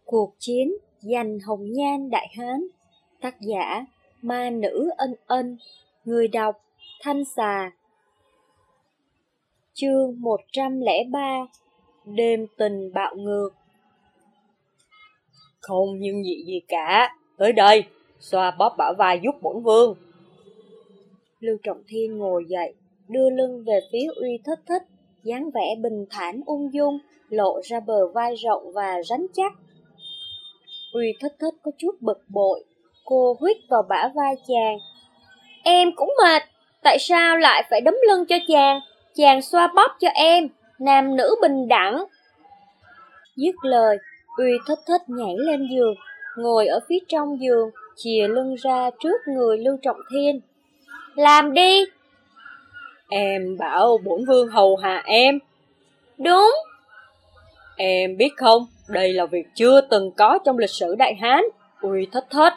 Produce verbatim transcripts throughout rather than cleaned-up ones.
Cuộc chiến giành hồng nhan Đại Hán. Tác giả Ma Nữ Ân Ân. Người đọc Thanh Xà. Chương một trăm lẻ ba. Đêm tình bạo ngược. Không nhưng gì gì cả, tới đây, xoa bóp bả vai giúp bổn vương. Lưu Trọng Thiên ngồi dậy, đưa lưng về phía Uy Thất Thất, dáng vẻ bình thản ung dung, lộ ra bờ vai rộng và rắn chắc. Uy Thất Thất có chút bực bội, cô huýt vào bả vai chàng. Em cũng mệt, tại sao lại phải đấm lưng cho chàng? Chàng xoa bóp cho em, nam nữ bình đẳng. Dứt lời, Uy Thất Thất nhảy lên giường, ngồi ở phía trong giường, chìa lưng ra trước người Lưu Trọng Thiên. Làm đi! Em bảo bổn vương hầu hạ em. Đúng! Em biết không, đây là việc chưa từng có trong lịch sử Đại Hán. Uy Thất Thất.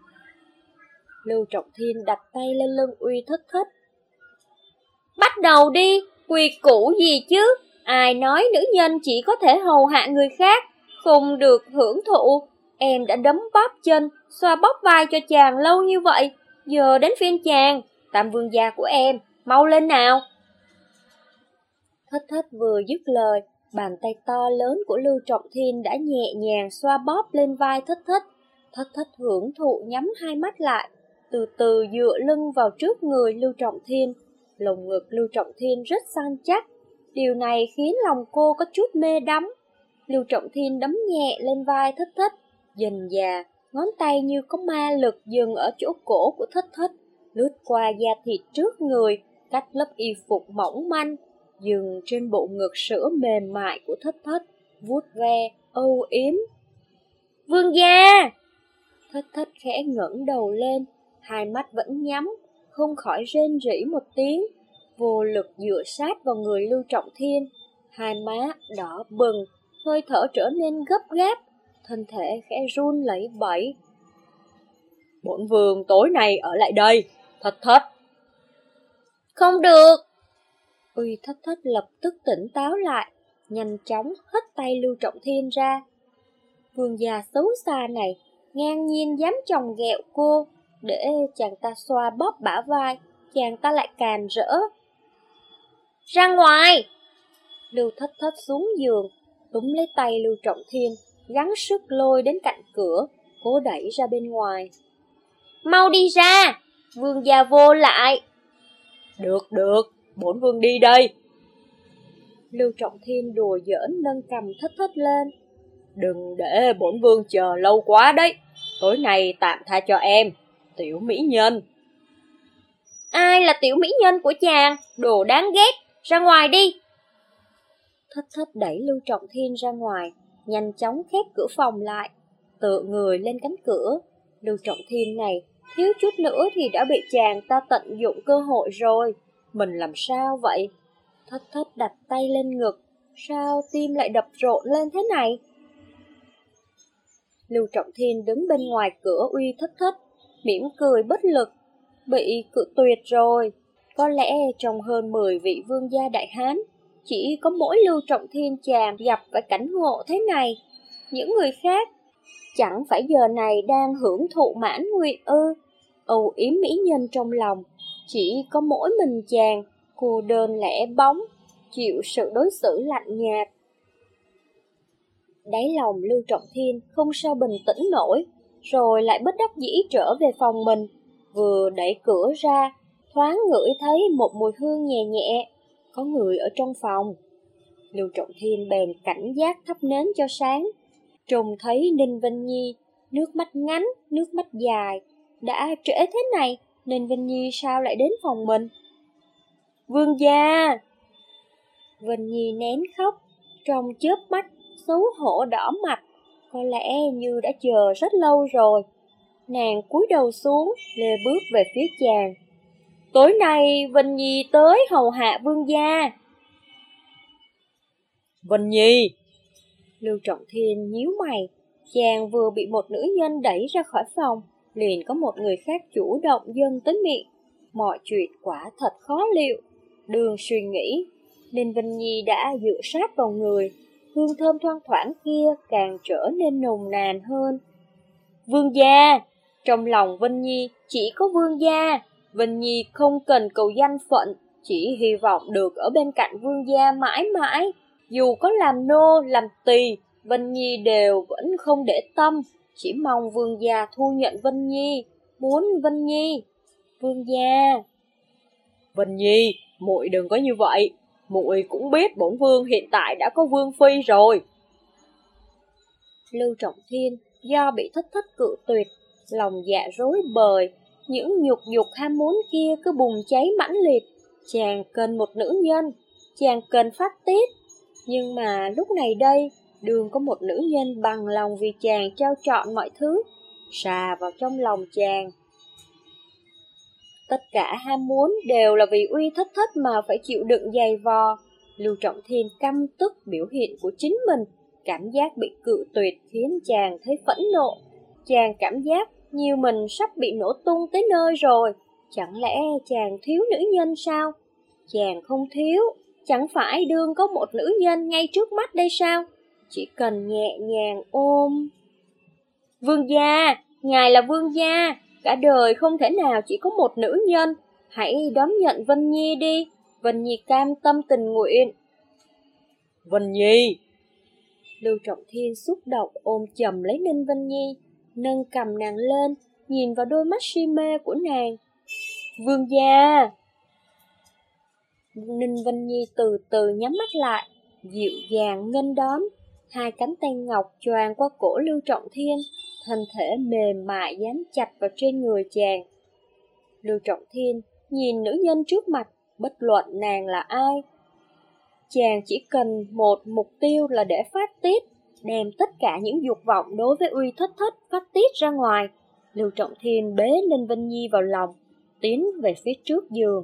Lưu Trọng Thiên đặt tay lên lưng Uy Thất Thất. Bắt đầu đi, quy củ gì chứ? Ai nói nữ nhân chỉ có thể hầu hạ người khác, không được hưởng thụ. Em đã đấm bóp chân, xoa bóp vai cho chàng lâu như vậy, giờ đến phiên chàng, Tam vương gia của em, mau lên nào. Thất Thất vừa dứt lời, bàn tay to lớn của Lưu Trọng Thiên đã nhẹ nhàng xoa bóp lên vai Thất Thất. Thất Thất hưởng thụ nhắm hai mắt lại, từ từ dựa lưng vào trước người Lưu Trọng Thiên. Lồng ngực Lưu Trọng Thiên rất săn chắc, điều này khiến lòng cô có chút mê đắm. Lưu Trọng Thiên đấm nhẹ lên vai Thất Thất, dần dà, ngón tay như có ma lực dừng ở chỗ cổ của Thất Thất, lướt qua da thịt trước người, cách lớp y phục mỏng manh, dừng trên bộ ngực sữa mềm mại của Thất Thất, vuốt ve, âu yếm. Vương gia! Thất Thất khẽ ngẩng đầu lên, hai mắt vẫn nhắm, không khỏi rên rỉ một tiếng, vô lực dựa sát vào người Lưu Trọng Thiên. Hai má đỏ bừng, hơi thở trở nên gấp gáp, thân thể khẽ run lẩy bẩy. Bổn vương tối nay ở lại đây. Thất Thất. Không được! Uy Thất Thất lập tức tỉnh táo lại, nhanh chóng hất tay Lưu Trọng Thiên ra. Vương gia xấu xa này, ngang nhiên dám chồng ghẹo cô, để chàng ta xoa bóp bả vai, chàng ta lại càn rỡ. Ra ngoài! Lưu Thất Thất xuống giường, túm lấy tay Lưu Trọng Thiên, gắng sức lôi đến cạnh cửa, cố đẩy ra bên ngoài. Mau đi ra! Vương gia vô lại! Được, được, bổn vương đi đây. Lưu Trọng Thiên đùa giỡn nâng cầm Thất Thất lên. Đừng để bổn vương chờ lâu quá đấy. Tối nay tạm tha cho em, tiểu mỹ nhân. Ai là tiểu mỹ nhân của chàng? Đồ đáng ghét, ra ngoài đi! Thất Thất đẩy Lưu Trọng Thiên ra ngoài, nhanh chóng khép cửa phòng lại, tựa người lên cánh cửa. Lưu Trọng Thiên này, thiếu chút nữa thì đã bị chàng ta tận dụng cơ hội rồi. Mình làm sao vậy? Thất Thất đặt tay lên ngực, sao tim lại đập rộn lên thế này? Lưu Trọng Thiên đứng bên ngoài cửa Uy Thất Thất, mỉm cười bất lực, bị cự tuyệt rồi. Có lẽ trong hơn mười vị vương gia Đại Hán, chỉ có mỗi Lưu Trọng Thiên chàng gặp phải cảnh ngộ thế này. Những người khác, chẳng phải giờ này đang hưởng thụ mãn nguyện ư? Âu yếm mỹ nhân trong lòng, chỉ có mỗi mình chàng, cô đơn lẻ bóng, chịu sự đối xử lạnh nhạt. Đáy lòng Lưu Trọng Thiên không sao bình tĩnh nổi, rồi lại bất đắc dĩ trở về phòng mình. Vừa đẩy cửa ra, thoáng ngửi thấy một mùi hương nhẹ nhẹ, có người ở trong phòng. Lưu Trọng Thiên bèn cảnh giác thắp nến cho sáng, trông thấy Ninh Vân Nhi, nước mắt ngắn, nước mắt dài. Đã trễ thế này, Ninh Vân Nhi sao lại đến phòng mình? Vương gia! Vân Nhi nén khóc, trong chớp mắt, xấu hổ đỏ mặt, có lẽ như đã chờ rất lâu rồi. Nàng cúi đầu xuống, lê bước về phía chàng. Tối nay Vân Nhi tới hầu hạ vương gia. Vân Nhi! Lưu Trọng Thiên nhíu mày, chàng vừa bị một nữ nhân đẩy ra khỏi phòng, liền có một người khác chủ động dâng tới miệng. Mọi chuyện quả thật khó liệu. Đường suy nghĩ, nên Vân Nhi đã dựa sát vào người, hương thơm thoang thoảng kia càng trở nên nồng nàn hơn. Vương gia! Trong lòng Vân Nhi chỉ có vương gia. Vân Nhi không cần cầu danh phận, chỉ hy vọng được ở bên cạnh vương gia mãi mãi. Dù có làm nô, làm tỳ, Vân Nhi đều vẫn không để tâm, chỉ mong vương gia thu nhận Vân Nhi, muốn Vân Nhi. Vương gia! Vân Nhi, muội đừng có như vậy, muội cũng biết bổn vương hiện tại đã có vương phi rồi. Lưu Trọng Thiên do bị Thất Thất cự tuyệt, lòng dạ rối bời, những nhục dục ham muốn kia cứ bùng cháy mãnh liệt. Chàng cần một nữ nhân, chàng cần phát tiết. Nhưng mà lúc này đây, đường có một nữ nhân bằng lòng vì chàng trao trọn mọi thứ, xà vào trong lòng chàng. Tất cả ham muốn đều là vì Uy Thất Thất mà phải chịu đựng dày vò. Lưu Trọng Thiên căm tức biểu hiện của chính mình, cảm giác bị cự tuyệt khiến chàng thấy phẫn nộ. Chàng cảm giác như mình sắp bị nổ tung tới nơi rồi. Chẳng lẽ chàng thiếu nữ nhân sao? Chàng không thiếu, chẳng phải đương có một nữ nhân ngay trước mắt đây sao? Chỉ cần nhẹ nhàng ôm. Vương gia, ngài là vương gia, cả đời không thể nào chỉ có một nữ nhân. Hãy đón nhận Vân Nhi đi, Vân Nhi cam tâm tình nguyện. Vân Nhi! Lưu Trọng Thiên xúc động ôm chầm lấy Ninh Vân Nhi, nâng cầm nàng lên, nhìn vào đôi mắt si mê của nàng. Vương gia! Ninh Vân Nhi từ từ nhắm mắt lại, dịu dàng nghênh đón, hai cánh tay ngọc choàng qua cổ Lưu Trọng Thiên, thân thể mềm mại dán chặt vào trên người chàng. Lưu Trọng Thiên nhìn nữ nhân trước mặt, bất luận nàng là ai. Chàng chỉ cần một mục tiêu là để phát tiết, đem tất cả những dục vọng đối với Uy Thất Thất phát tiết ra ngoài. Lưu Trọng Thiên bế Ninh Vân Nhi vào lòng, tiến về phía trước giường.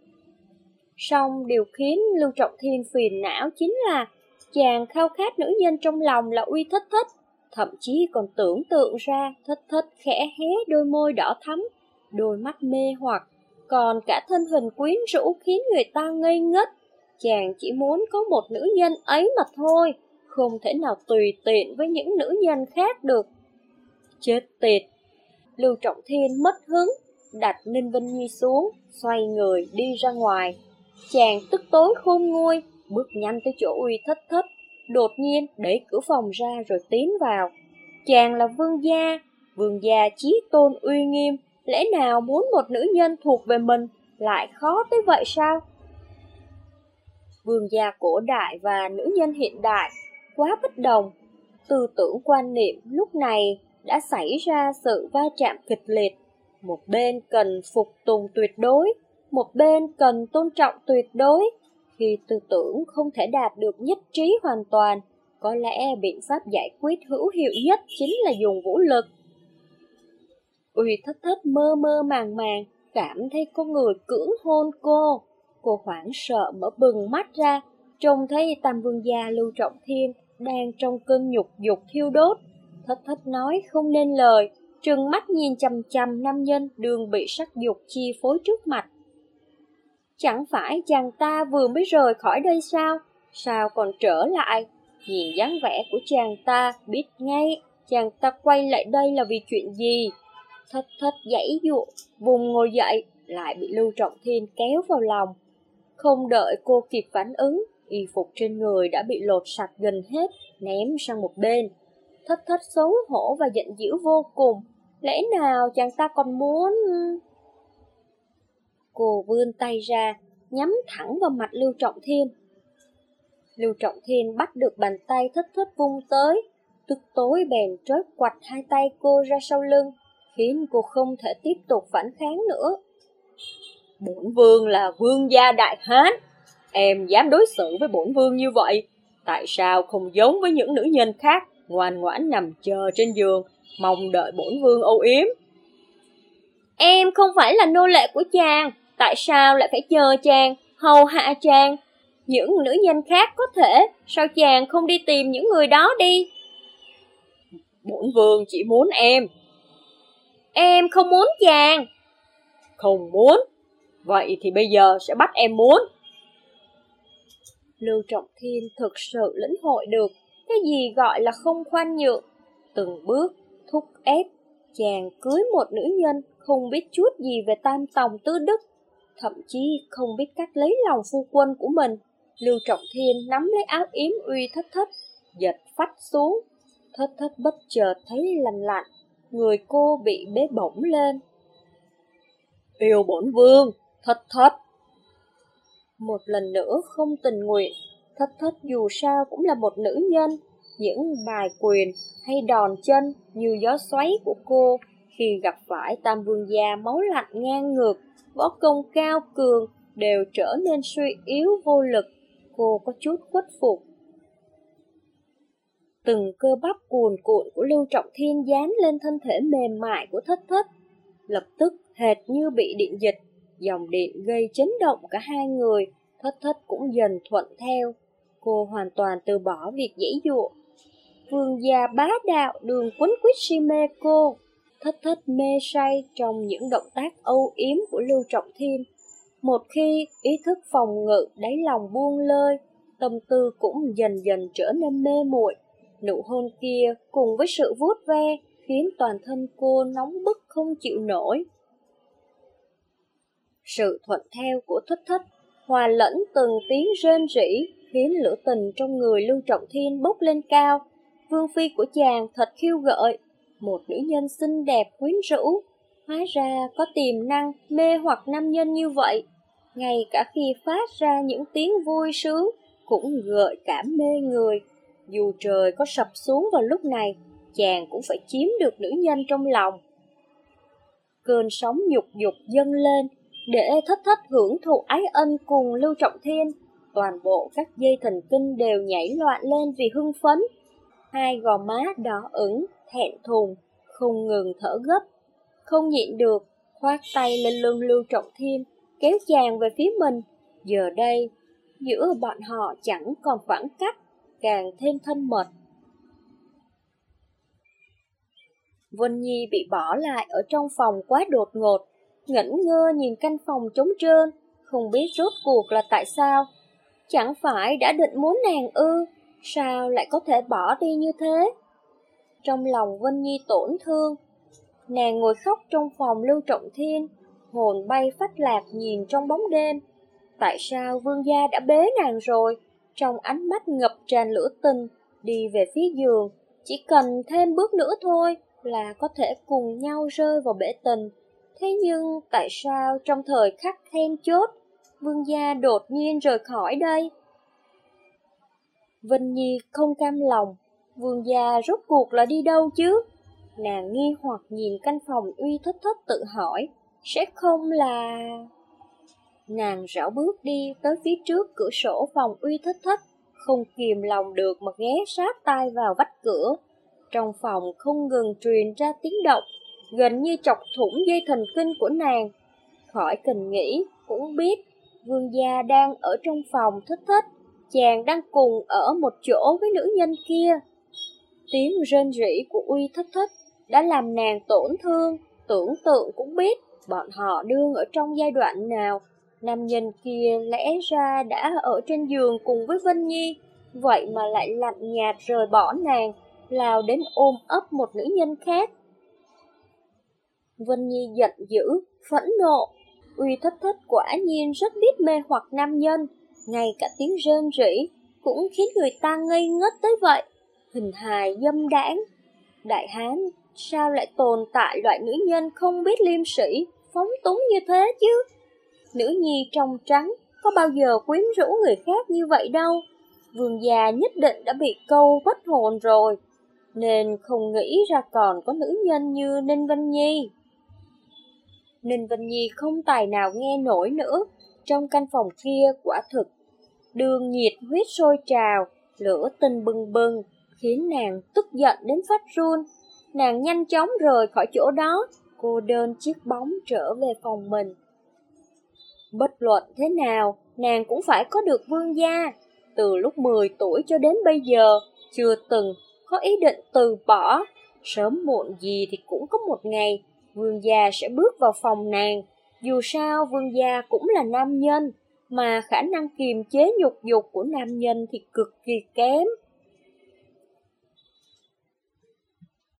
Song điều khiến Lưu Trọng Thiên phiền não chính là chàng khao khát nữ nhân trong lòng là Uy Thất Thất, thậm chí còn tưởng tượng ra Thất Thất khẽ hé đôi môi đỏ thắm, đôi mắt mê hoặc, còn cả thân hình quyến rũ khiến người ta ngây ngất. Chàng chỉ muốn có một nữ nhân ấy mà thôi, không thể nào tùy tiện với những nữ nhân khác được. Chết tiệt! Lưu Trọng Thiên mất hứng, đặt Ninh Vân Nhi xuống, xoay người đi ra ngoài. Chàng tức tối khôn nguôi, bước nhanh tới chỗ Uy Thất Thất, đột nhiên đẩy cửa phòng ra rồi tiến vào. Chàng là vương gia, vương gia chí tôn uy nghiêm, lẽ nào muốn một nữ nhân thuộc về mình lại khó tới vậy sao? Vương gia cổ đại và nữ nhân hiện đại quá bất đồng. Tư tưởng quan niệm lúc này đã xảy ra sự va chạm kịch liệt. Một bên cần phục tùng tuyệt đối, một bên cần tôn trọng tuyệt đối. Khi tư tưởng không thể đạt được nhất trí hoàn toàn, có lẽ biện pháp giải quyết hữu hiệu nhất chính là dùng vũ lực. Uy Thất Thất mơ mơ màng màng, cảm thấy có người cưỡng hôn cô. Cô hoảng sợ mở bừng mắt ra, trông thấy Tam Vương gia Lưu Trọng Thiên đang trong cơn nhục dục thiêu đốt. Thất Thất nói không nên lời, trừng mắt nhìn chằm chằm nam nhân đường bị sắc dục chi phối trước mặt. Chẳng phải chàng ta vừa mới rời khỏi đây sao? Sao còn trở lại? Nhìn dáng vẻ của chàng ta biết ngay chàng ta quay lại đây là vì chuyện gì. Thất Thất giãy giụa, vùng ngồi dậy, lại bị Lưu Trọng Thiên kéo vào lòng. Không đợi cô kịp phản ứng, y phục trên người đã bị lột sạch gần hết, ném sang một bên. Thất Thất xấu hổ và giận dữ vô cùng. Lẽ nào chàng ta còn muốn... Cô vươn tay ra, nhắm thẳng vào mặt Lưu Trọng Thiên. Lưu Trọng Thiên bắt được bàn tay Thất Thất vung tới, tức tối bèn trót quặt hai tay cô ra sau lưng, khiến cô không thể tiếp tục phản kháng nữa. Bổn vương là vương gia Đại Hán, em dám đối xử với bổn vương như vậy, tại sao không giống với những nữ nhân khác, ngoan ngoãn nằm chờ trên giường, mong đợi bổn vương âu yếm? Em không phải là nô lệ của chàng, tại sao lại phải chờ chàng, hầu hạ chàng? Những nữ nhân khác có thể, sao chàng không đi tìm những người đó đi? Bổn vương chỉ muốn em. Em không muốn chàng. Không muốn? Vậy thì bây giờ sẽ bắt em muốn. Lưu Trọng Thiên thực sự lĩnh hội được Cái gì gọi là không khoan nhượng? Từng bước thúc ép chàng cưới một nữ nhân không biết chút gì về tam tòng tứ đức, thậm chí không biết cách lấy lòng phu quân của mình. Lưu Trọng Thiên nắm lấy áo yếm Uy Thất Thất, giật phách xuống. Thất Thất bất chợt thấy lành lạnh, người cô bị bế bổng lên. Yêu bổn vương, Thất Thất. Một lần nữa không tình nguyện, Thất Thất dù sao cũng là một nữ nhân. Những bài quyền hay đòn chân như gió xoáy của cô khi gặp phải Tam Vương gia máu lạnh ngang ngược, võ công cao cường đều trở nên suy yếu vô lực. Cô có chút khuất phục. Từng cơ bắp cuồn cuộn của Lưu Trọng Thiên dán lên thân thể mềm mại của Thất Thất, lập tức hệt như bị điện giật, dòng điện gây chấn động cả hai người. Thất Thất cũng dần thuận theo. Cô hoàn toàn từ bỏ việc giãy giụa. Vương gia bá đạo đường quấn quýt si mê cô. Thất Thất mê say trong những động tác âu yếm của Lưu Trọng Thiên. Một khi ý thức phòng ngự đáy lòng buông lơi, tâm tư cũng dần dần trở nên mê muội. Nụ hôn kia cùng với sự vuốt ve khiến toàn thân cô nóng bức không chịu nổi. Sự thuận theo của Thất Thất hòa lẫn từng tiếng rên rỉ khiến lửa tình trong người Lưu Trọng Thiên bốc lên cao. Vương phi của chàng thật khiêu gợi, một nữ nhân xinh đẹp quyến rũ, hóa ra có tiềm năng mê hoặc nam nhân như vậy. Ngay cả khi phát ra những tiếng vui sướng cũng gợi cảm mê người. Dù trời có sập xuống vào lúc này, chàng cũng phải chiếm được nữ nhân trong lòng. Cơn sóng nhục dục dâng lên, để Thất Thất hưởng thụ ái ân cùng Lưu Trọng Thiên. Toàn bộ các dây thần kinh đều nhảy loạn lên vì hưng phấn. Hai gò má đỏ ửng, thẹn thùng, không ngừng thở gấp. Không nhịn được, khoác tay lên lưng Lưu Trọng Thiên, kéo chàng về phía mình. Giờ đây, giữa bọn họ chẳng còn khoảng cách, càng thêm thân mật. Vân Nhi bị bỏ lại ở trong phòng quá đột ngột, ngẩn ngơ nhìn căn phòng trống trơn, không biết rốt cuộc là tại sao. Chẳng phải đã định muốn nàng ư, sao lại có thể bỏ đi như thế? Trong lòng Vân Nhi tổn thương, nàng ngồi khóc trong phòng Lưu Trọng Thiên, hồn bay phách lạc nhìn trong bóng đêm. Tại sao vương gia đã bế nàng rồi? Trong ánh mắt ngập tràn lửa tình, đi về phía giường, chỉ cần thêm bước nữa thôi là có thể cùng nhau rơi vào bể tình. Thế nhưng tại sao trong thời khắc then chốt, vương gia đột nhiên rời khỏi đây? Vân Nhi không cam lòng, vương gia rốt cuộc là đi đâu chứ? Nàng nghi hoặc nhìn căn phòng Uy Thất Thất tự hỏi, sẽ không là... Nàng rảo bước đi tới phía trước cửa sổ phòng Uy Thất Thất, không kìm lòng được mà ghé sát tai vào vách cửa. Trong phòng không ngừng truyền ra tiếng động, gần như chọc thủng dây thần kinh của nàng. Khỏi cần nghĩ, cũng biết vương gia đang ở trong phòng Thất Thất, chàng đang cùng ở một chỗ với nữ nhân kia. Tiếng rên rỉ của Uy Thất Thất đã làm nàng tổn thương, tưởng tượng cũng biết bọn họ đương ở trong giai đoạn nào. Nam nhân kia lẽ ra đã ở trên giường cùng với Vân Nhi, vậy mà lại lạnh nhạt rời bỏ nàng, lao đến ôm ấp một nữ nhân khác. Vân Nhi giận dữ, phẫn nộ. Uy Thất Thất quả nhiên rất biết mê hoặc nam nhân, ngay cả tiếng rên rỉ cũng khiến người ta ngây ngất tới vậy. Hình hài dâm đãng. Đại hán, sao lại tồn tại loại nữ nhân không biết liêm sĩ, phóng túng như thế chứ? Nữ nhi trong trắng có bao giờ quyến rũ người khác như vậy đâu. Vương gia nhất định đã bị câu bất hồn rồi, nên không nghĩ ra còn có nữ nhân như Ninh Vân Nhi. Ninh Vân Nhi không tài nào nghe nổi nữa. Trong căn phòng kia quả thực đường nhiệt huyết sôi trào, lửa tình bừng bừng, khiến nàng tức giận đến phát run. Nàng nhanh chóng rời khỏi chỗ đó, cô đơn chiếc bóng trở về phòng mình. Bất luận thế nào, nàng cũng phải có được vương gia. Từ lúc mười tuổi cho đến bây giờ, chưa từng có ý định từ bỏ. Sớm muộn gì thì cũng có một ngày, vương gia sẽ bước vào phòng nàng. Dù sao vương gia cũng là nam nhân, mà khả năng kiềm chế nhục dục của nam nhân thì cực kỳ kém.